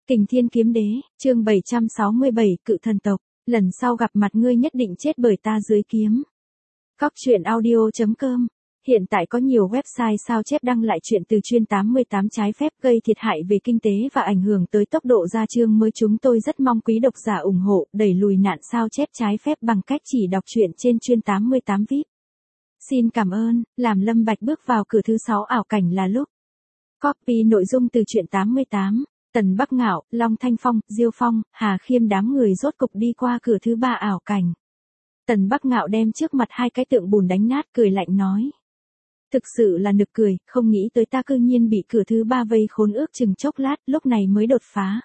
Kình Thiên Kiếm Đế, chương 767, Cự Thần Tộc, lần sau gặp mặt ngươi nhất định chết bởi ta dưới kiếm. Cóc truyện audio.com. Hiện tại có nhiều website sao chép đăng lại chuyện từ chuyên 88 trái phép gây thiệt hại về kinh tế và ảnh hưởng tới tốc độ ra chương mới. Chúng tôi rất mong quý độc giả ủng hộ đẩy lùi nạn sao chép trái phép bằng cách chỉ đọc truyện trên chuyên 88 VIP. Xin cảm ơn. Làm Lâm Bạch bước vào cửa thứ 6 ảo cảnh là lúc. Copy nội dung từ truyện 88. Tần Bắc Ngạo, Long Thanh Phong, Diêu Phong, Hà Khiêm đám người rốt cục đi qua cửa thứ 3 ảo cảnh. Tần Bắc Ngạo đem trước mặt hai cái tượng bùn đánh nát, cười lạnh nói. Thực sự là nực cười, không nghĩ tới ta cư nhiên bị cửa thứ 3 vây khốn ước chừng chốc lát, lúc này mới đột phá.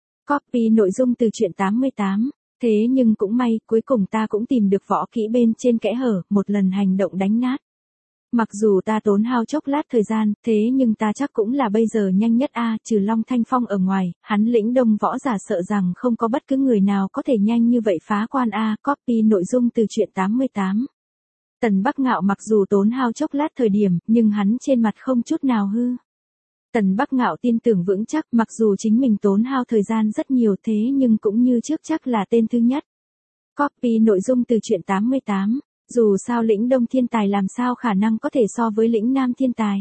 Copy nội dung từ truyện 88. Thế nhưng cũng may, cuối cùng ta cũng tìm được võ kỹ bên trên kẽ hở, một lần hành động đánh nát. Mặc dù ta tốn hao chốc lát thời gian, thế nhưng ta chắc cũng là bây giờ nhanh nhất trừ Long Thanh Phong ở ngoài, hắn lĩnh đông võ giả sợ rằng không có bất cứ người nào có thể nhanh như vậy phá quan Copy nội dung từ truyện 88. Tần Bắc Ngạo mặc dù tốn hao chốc lát thời điểm, nhưng hắn trên mặt không chút nào hư. Tần Bắc Ngạo tin tưởng vững chắc, mặc dù chính mình tốn hao thời gian rất nhiều thế nhưng cũng như trước chắc là tên thứ nhất. Copy nội dung từ truyện 88. Dù sao lĩnh Đông thiên tài làm sao khả năng có thể so với lĩnh Nam thiên tài.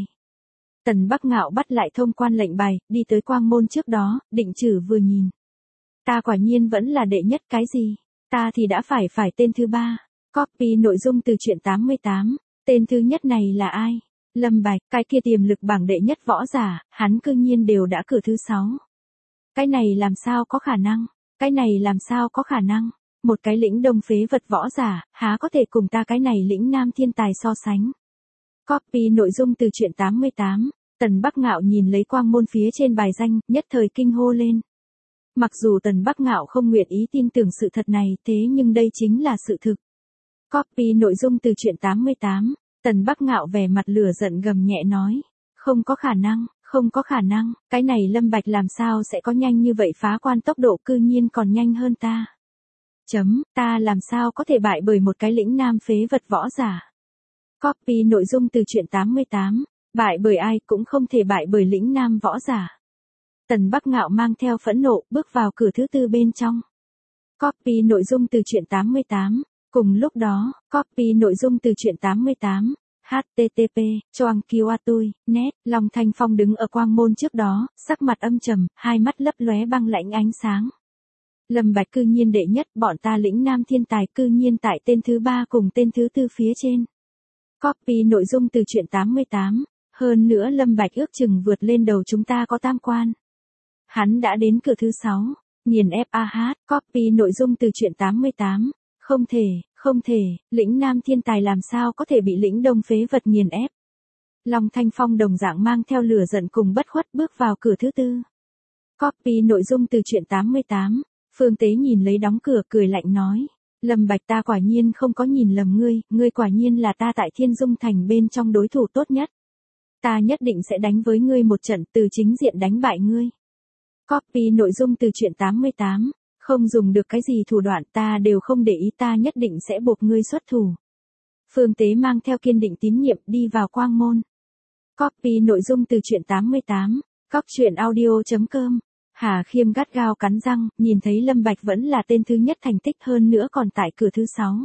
Tần Bắc Ngạo bắt lại thông quan lệnh bài, đi tới quang môn trước đó, định trừ vừa nhìn. Ta quả nhiên vẫn là đệ nhất cái gì? Ta thì đã phải tên thứ 3. Copy nội dung từ truyện 88. Tên thứ nhất này là ai? Lâm Bạch, cái kia tiềm lực bảng đệ nhất võ giả, hắn cư nhiên đều đã cửa thứ 6. Cái này làm sao có khả năng? Cái này làm sao có khả năng? Một cái lĩnh Đông phế vật võ giả, há có thể cùng ta cái này lĩnh Nam thiên tài so sánh. Copy nội dung từ truyện 88. Tần Bắc Ngạo nhìn lấy quang môn phía trên bài danh, nhất thời kinh hô lên. Mặc dù Tần Bắc Ngạo không nguyện ý tin tưởng sự thật này, thế nhưng đây chính là sự thực. Copy nội dung từ truyện 88. Tần Bắc Ngạo vẻ mặt lửa giận gầm nhẹ nói. Không có khả năng, không có khả năng, cái này Lâm Bạch làm sao sẽ có nhanh như vậy phá quan tốc độ cư nhiên còn nhanh hơn ta. Ta làm sao có thể bại bởi một cái lĩnh Nam phế vật võ giả. Copy nội dung từ truyện 88. Bại bởi ai cũng không thể bại bởi lĩnh Nam võ giả. Tần Bắc Ngạo mang theo phẫn nộ, bước vào cửa thứ 4 bên trong. Copy nội dung từ truyện 88. Cùng lúc đó, copy nội dung từ truyện 88. http choang kiwatui net. Long Thanh Phong đứng ở quang môn trước đó, sắc mặt âm trầm, hai mắt lấp lóe băng lãnh ánh sáng. Lâm Bạch cư nhiên đệ nhất, bọn ta lĩnh Nam thiên tài cư nhiên tại tên thứ 3 cùng tên thứ 4 phía trên. Copy nội dung từ truyện 88. Hơn nữa Lâm Bạch ước chừng vượt lên đầu chúng ta có tam quan. Hắn đã đến cửa thứ 6. Nghiền ép Copy nội dung từ truyện 88. Không thể, lĩnh Nam thiên tài làm sao có thể bị lĩnh Đông phế vật nghiền ép. Long Thanh Phong đồng dạng mang theo lửa giận cùng bất khuất bước vào cửa thứ 4. Copy nội dung từ truyện 88. Phương Tế nhìn lấy đóng cửa cười lạnh nói. Lâm Bạch, ta quả nhiên không có nhìn lầm ngươi quả nhiên là ta tại Thiên Dung Thành bên trong đối thủ tốt nhất. Ta nhất định sẽ đánh với ngươi một trận, từ chính diện đánh bại ngươi. Copy nội dung từ truyện 88. Không dùng được cái gì thủ đoạn ta đều không để ý, ta nhất định sẽ buộc ngươi xuất thủ. Phương Tế mang theo kiên định tín nhiệm đi vào quang môn. Copy nội dung từ truyện 88. Cóc truyện audio.com. Hà Khiêm gắt gao cắn răng, nhìn thấy Lâm Bạch vẫn là tên thứ nhất thành tích hơn nữa còn tại cửa thứ 6.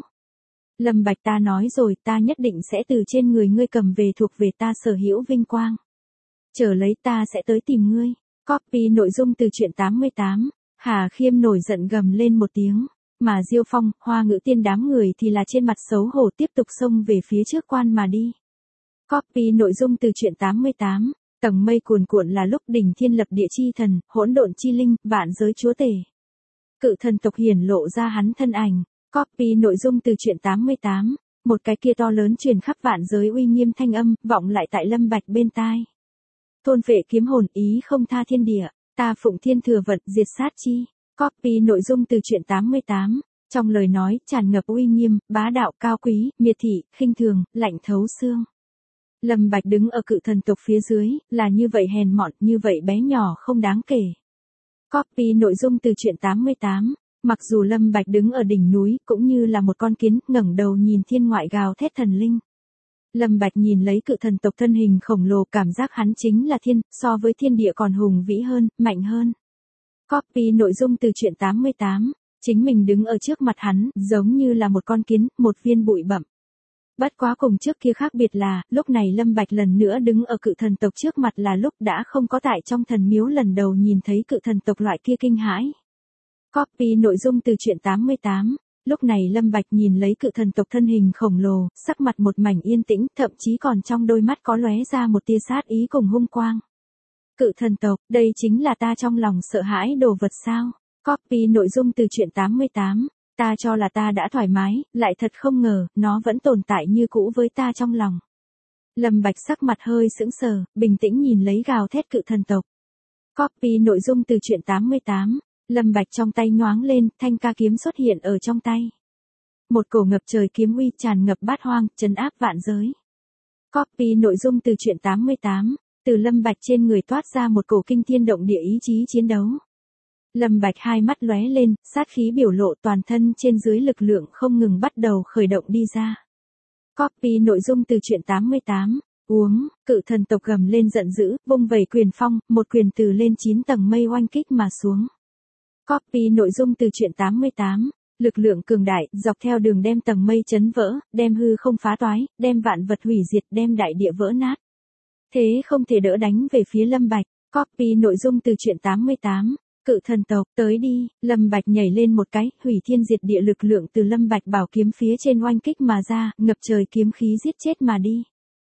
Lâm Bạch, ta nói rồi, ta nhất định sẽ từ trên người ngươi cầm về thuộc về ta sở hữu vinh quang. Chờ lấy, ta sẽ tới tìm ngươi. Copy nội dung từ truyện 88. Hà Khiêm nổi giận gầm lên một tiếng, mà Diêu Phong, Hoa Ngữ Tiên đám người thì là trên mặt xấu hổ tiếp tục xông về phía trước quan mà đi. Copy nội dung từ truyện 88. Tầng mây cuồn cuộn là lúc đỉnh thiên lập địa chi thần, hỗn độn chi linh, vạn giới chúa tể. Cự thần tộc hiển lộ ra hắn thân ảnh. Copy nội dung từ truyện 88. Một cái kia to lớn truyền khắp vạn giới uy nghiêm thanh âm, vọng lại tại Lâm Bạch bên tai. Thôn phệ kiếm hồn, ý không tha thiên địa, ta phụng thiên thừa vận, diệt sát chi. Copy nội dung từ truyện 88. Trong lời nói, tràn ngập uy nghiêm, bá đạo, cao quý, miệt thị, khinh thường, lạnh thấu xương. Lâm Bạch đứng ở cự thần tộc phía dưới, là như vậy hèn mọn, như vậy bé nhỏ không đáng kể. Copy nội dung từ truyện 88. Mặc dù Lâm Bạch đứng ở đỉnh núi, cũng như là một con kiến, ngẩng đầu nhìn thiên ngoại gào thét thần linh. Lâm Bạch nhìn lấy cự thần tộc thân hình khổng lồ, cảm giác hắn chính là thiên, so với thiên địa còn hùng vĩ hơn, mạnh hơn. Copy nội dung từ truyện 88. Chính mình đứng ở trước mặt hắn, giống như là một con kiến, một viên bụi bặm. Bất quá cùng trước kia khác biệt là, lúc này Lâm Bạch lần nữa đứng ở cự thần tộc trước mặt là lúc đã không có tại trong thần miếu lần đầu nhìn thấy cự thần tộc loại kia kinh hãi. Copy nội dung từ truyện 88. Lúc này Lâm Bạch nhìn lấy cự thần tộc thân hình khổng lồ, sắc mặt một mảnh yên tĩnh, thậm chí còn trong đôi mắt có lóe ra một tia sát ý cùng hung quang. Cự thần tộc, đây chính là ta trong lòng sợ hãi đồ vật sao? Copy nội dung từ truyện 88. Ta cho là ta đã thoải mái, lại thật không ngờ, nó vẫn tồn tại như cũ với ta trong lòng. Lâm Bạch sắc mặt hơi sững sờ, bình tĩnh nhìn lấy gào thét cự thần tộc. Copy nội dung từ truyện 88. Lâm Bạch trong tay nhoáng lên, thanh ca kiếm xuất hiện ở trong tay. Một cổ ngập trời kiếm uy tràn ngập bát hoang, trấn áp vạn giới. Copy nội dung từ truyện 88. Từ Lâm Bạch trên người toát ra một cổ kinh thiên động địa ý chí chiến đấu. Lâm Bạch hai mắt lóe lên, sát khí biểu lộ toàn thân trên dưới lực lượng không ngừng bắt đầu khởi động đi ra. Copy nội dung từ truyện 88. Uống, cự thần tộc gầm lên giận dữ, vung vẩy quyền phong, một quyền từ lên 9 tầng mây oanh kích mà xuống. Copy nội dung từ truyện 88. Lực lượng cường đại, dọc theo đường đem tầng mây chấn vỡ, đem hư không phá toái, đem vạn vật hủy diệt, đem đại địa vỡ nát. Thế không thể đỡ đánh về phía Lâm Bạch. Copy nội dung từ truyện 88. Cự thần tộc, tới đi, Lâm Bạch nhảy lên một cái, hủy thiên diệt địa lực lượng từ Lâm Bạch bảo kiếm phía trên oanh kích mà ra, ngập trời kiếm khí giết chết mà đi.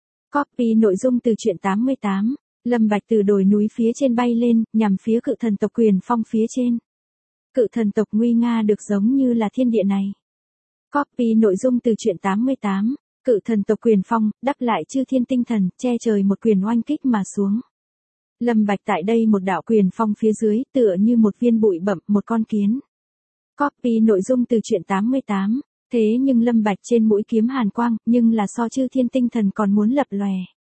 Copy nội dung từ truyện 88. Lâm Bạch từ đồi núi phía trên bay lên, nhằm phía cự thần tộc quyền phong phía trên. Cự thần tộc nguy nga được giống như là thiên địa này. Copy nội dung từ truyện 88. Cự thần tộc quyền phong, đắp lại chư thiên tinh thần, che trời một quyền oanh kích mà xuống. Lâm Bạch tại đây một đạo quyền phong phía dưới, tựa như một viên bụi bặm, một con kiến. Copy nội dung từ truyện 88. Thế nhưng Lâm Bạch trên mũi kiếm hàn quang, nhưng là so chư thiên tinh thần còn muốn lập lòe.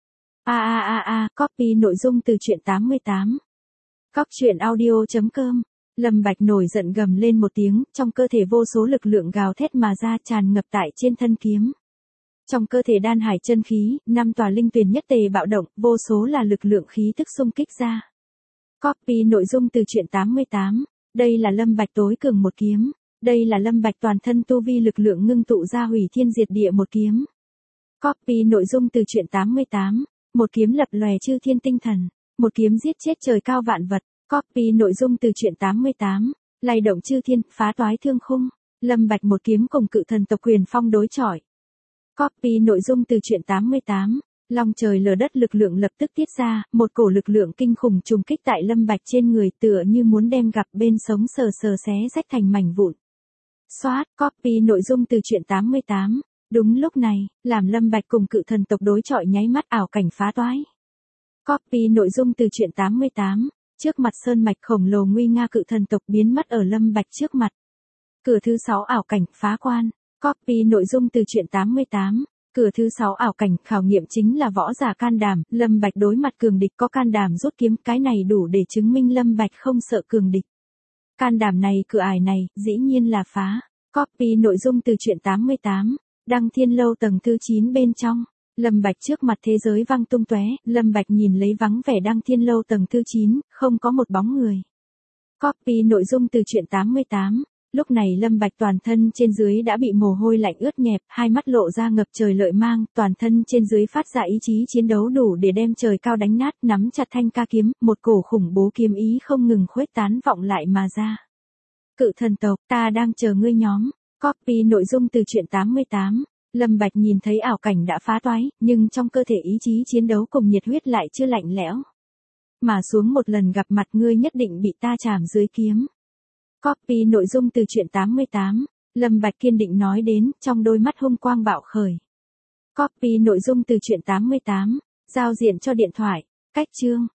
Copy nội dung từ truyện 88. Coctruyện.audio.com. Lâm Bạch nổi giận gầm lên một tiếng, trong cơ thể vô số lực lượng gào thét mà ra tràn ngập tại trên thân kiếm. Trong cơ thể đan hải chân khí, 5 tòa linh tuyền nhất tề bạo động, vô số là lực lượng khí tức xung kích ra. Copy nội dung từ truyện 88. Đây là Lâm Bạch tối cường một kiếm. Đây là Lâm Bạch toàn thân tu vi lực lượng ngưng tụ ra hủy thiên diệt địa một kiếm. Copy nội dung từ truyện 88. Một kiếm lập lòe chư thiên tinh thần. Một kiếm giết chết trời cao vạn vật. Copy nội dung từ truyện 88. Lay động chư thiên, phá toái thương khung. Lâm Bạch một kiếm cùng cự thần tộc quyền phong đối chọi. Copy nội dung từ truyện 88. Long trời lở đất lực lượng lập tức tiết ra, một cổ lực lượng kinh khủng trùng kích tại Lâm Bạch trên người tựa như muốn đem gặp bên sống sờ sờ xé rách thành mảnh vụn. Xoát, copy nội dung từ truyện 88. Đúng lúc này, làm Lâm Bạch cùng cự thần tộc đối chọi nháy mắt ảo cảnh phá toái. Copy nội dung từ truyện 88. Trước mặt sơn mạch khổng lồ nguy nga cự thần tộc biến mất ở Lâm Bạch trước mặt. Cửa thứ 6 ảo cảnh phá quan. Copy nội dung từ truyện 88. Cửa thứ 6 ảo cảnh khảo nghiệm chính là võ giả can đảm, Lâm Bạch đối mặt cường địch có can đảm rút kiếm, cái này đủ để chứng minh Lâm Bạch không sợ cường địch. Can đảm này cửa ải này, dĩ nhiên là phá. Copy nội dung từ truyện 88. Đăng Thiên Lâu tầng thứ 9 bên trong. Lâm Bạch trước mặt thế giới vang tung tóe, Lâm Bạch nhìn lấy vắng vẻ Đăng Thiên Lâu tầng thứ 9, không có một bóng người. Copy nội dung từ truyện 88. Lúc này Lâm Bạch toàn thân trên dưới đã bị mồ hôi lạnh ướt nhẹp, hai mắt lộ ra ngập trời lợi mang, toàn thân trên dưới phát ra ý chí chiến đấu đủ để đem trời cao đánh nát, nắm chặt thanh ca kiếm, một cổ khủng bố kiếm ý không ngừng khuếch tán vọng lại mà ra. Cự thần tộc, ta đang chờ ngươi nhóm. Copy nội dung từ truyện 88. Lâm Bạch nhìn thấy ảo cảnh đã phá toái, nhưng trong cơ thể ý chí chiến đấu cùng nhiệt huyết lại chưa lạnh lẽo. Mà xuống một lần gặp mặt ngươi nhất định bị ta chạm dưới kiếm. Copy nội dung từ truyện 88. Lâm Bạch kiên định nói đến, trong đôi mắt hung quang bạo khởi. Copy nội dung từ truyện 88. Giao diện cho điện thoại. Cách chương.